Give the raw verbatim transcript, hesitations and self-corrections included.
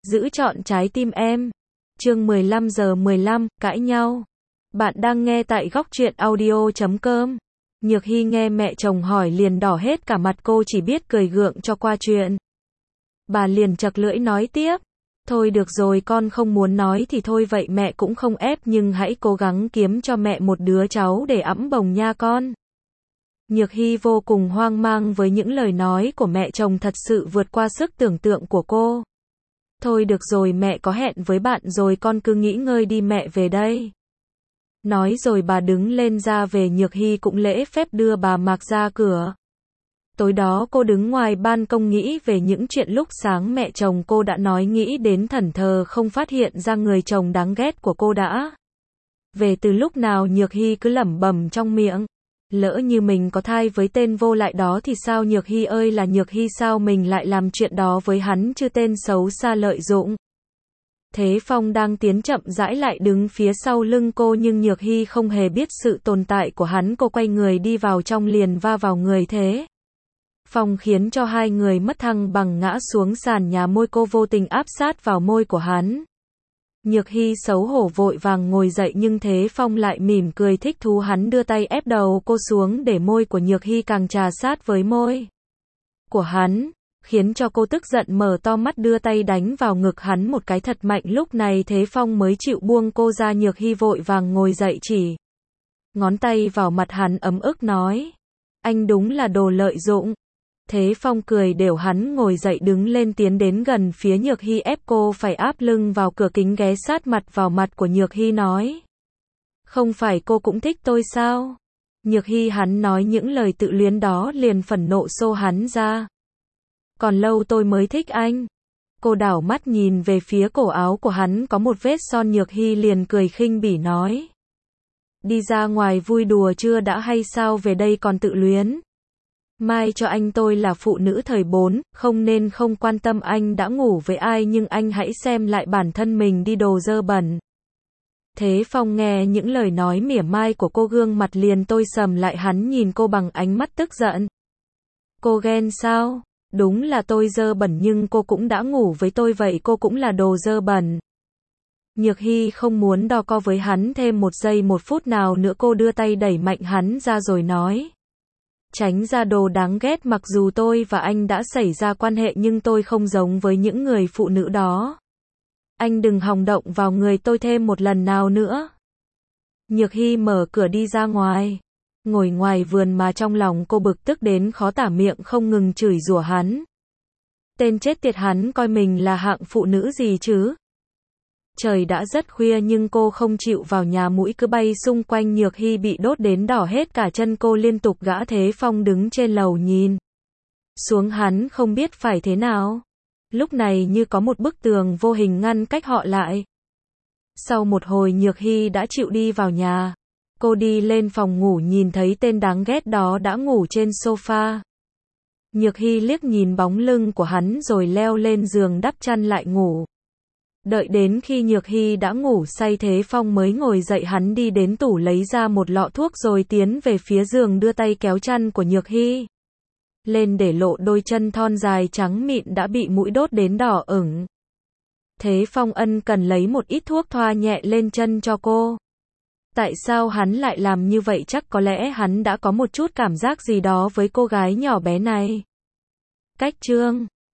Giữ trọn trái tim em. Chương mười lăm giờ mười lăm, cãi nhau. Bạn đang nghe tại góc truyện audio chấm com. Nhược Hy nghe mẹ chồng hỏi liền đỏ hết cả mặt, cô chỉ biết cười gượng cho qua chuyện. Bà liền chật lưỡi nói tiếp. Thôi được rồi, con không muốn nói thì thôi vậy, mẹ cũng không ép, nhưng hãy cố gắng kiếm cho mẹ một đứa cháu để ẵm bồng nha con. Nhược Hy vô cùng hoang mang với những lời nói của mẹ chồng, thật sự vượt qua sức tưởng tượng của cô. Thôi được rồi, mẹ có hẹn với bạn rồi, con cứ nghỉ ngơi đi, mẹ về đây. Nói rồi bà đứng lên ra về, Nhược Hy cũng lễ phép đưa bà Mạc ra cửa. Tối đó cô đứng ngoài ban công nghĩ về những chuyện lúc sáng mẹ chồng cô đã nói, nghĩ đến thẫn thờ không phát hiện ra người chồng đáng ghét của cô đã về từ lúc nào. Nhược Hy cứ lẩm bẩm trong miệng, lỡ như mình có thai với tên vô lại đó thì sao? Nhược Hy ơi là Nhược Hy, sao mình lại làm chuyện đó với hắn chứ, tên xấu xa lợi dụng. Thế Phong đang tiến chậm rãi lại đứng phía sau lưng cô, nhưng Nhược Hy không hề biết sự tồn tại của hắn. Cô quay người đi vào trong liền va vào người Thế Phong, khiến cho hai người mất thăng bằng ngã xuống sàn nhà, môi cô vô tình áp sát vào môi của hắn. Nhược Hy xấu hổ vội vàng ngồi dậy, nhưng Thế Phong lại mỉm cười thích thú, hắn đưa tay ép đầu cô xuống để môi của Nhược Hy càng trà sát với môi của hắn, khiến cho cô tức giận mở to mắt đưa tay đánh vào ngực hắn một cái thật mạnh. Lúc này Thế Phong mới chịu buông cô ra. Nhược Hy vội vàng ngồi dậy chỉ ngón tay vào mặt hắn ấm ức nói, anh đúng là đồ lợi dụng. Thế Phong cười đều hắn ngồi dậy đứng lên tiến đến gần phía Nhược Hy, ép cô phải áp lưng vào cửa kính, ghé sát mặt vào mặt của Nhược Hy nói, không phải cô cũng thích tôi sao? Nhược Hy hắn nói những lời tự luyến đó liền phẫn nộ xô hắn ra. Còn lâu tôi mới thích anh. Cô đảo mắt nhìn về phía cổ áo của hắn có một vết son. Nhược Hy liền cười khinh bỉ nói, đi ra ngoài vui đùa chưa đã hay sao, về đây còn tự luyến. Mai cho anh, tôi là phụ nữ thời bốn, không nên không quan tâm anh đã ngủ với ai, nhưng anh hãy xem lại bản thân mình đi, đồ dơ bẩn. Thế Phong nghe những lời nói mỉa mai của cô, gương mặt liền tối sầm lại, hắn nhìn cô bằng ánh mắt tức giận. Cô ghen sao? Đúng là tôi dơ bẩn nhưng cô cũng đã ngủ với tôi, vậy cô cũng là đồ dơ bẩn. Nhược Hy không muốn đo co với hắn thêm một giây một phút nào nữa, cô đưa tay đẩy mạnh hắn ra rồi nói, tránh ra đồ đáng ghét, mặc dù tôi và anh đã xảy ra quan hệ nhưng tôi không giống với những người phụ nữ đó. Anh đừng hòng động vào người tôi thêm một lần nào nữa. Nhược Hy mở cửa đi ra ngoài. Ngồi ngoài vườn mà trong lòng cô bực tức đến khó tả, miệng không ngừng chửi rủa hắn. Tên chết tiệt, hắn coi mình là hạng phụ nữ gì chứ? Trời đã rất khuya nhưng cô không chịu vào nhà, mũi cứ bay xung quanh. Nhược Hy bị đốt đến đỏ hết cả chân, cô liên tục gã Thế Phong đứng trên lầu nhìn xuống, hắn không biết phải thế nào. Lúc này như có một bức tường vô hình ngăn cách họ lại. Sau một hồi Nhược Hy đã chịu đi vào nhà. Cô đi lên phòng ngủ, nhìn thấy tên đáng ghét đó đã ngủ trên sofa. Nhược Hy liếc nhìn bóng lưng của hắn rồi leo lên giường đắp chăn lại ngủ. Đợi đến khi Nhược Hy đã ngủ say, Thế Phong mới ngồi dậy, hắn đi đến tủ lấy ra một lọ thuốc rồi tiến về phía giường, đưa tay kéo chăn của Nhược Hy lên để lộ đôi chân thon dài trắng mịn đã bị mũi đốt đến đỏ ửng. Thế Phong ân cần lấy một ít thuốc thoa nhẹ lên chân cho cô. Tại sao hắn lại làm như vậy? Chắc có lẽ hắn đã có một chút cảm giác gì đó với cô gái nhỏ bé này. Cách chương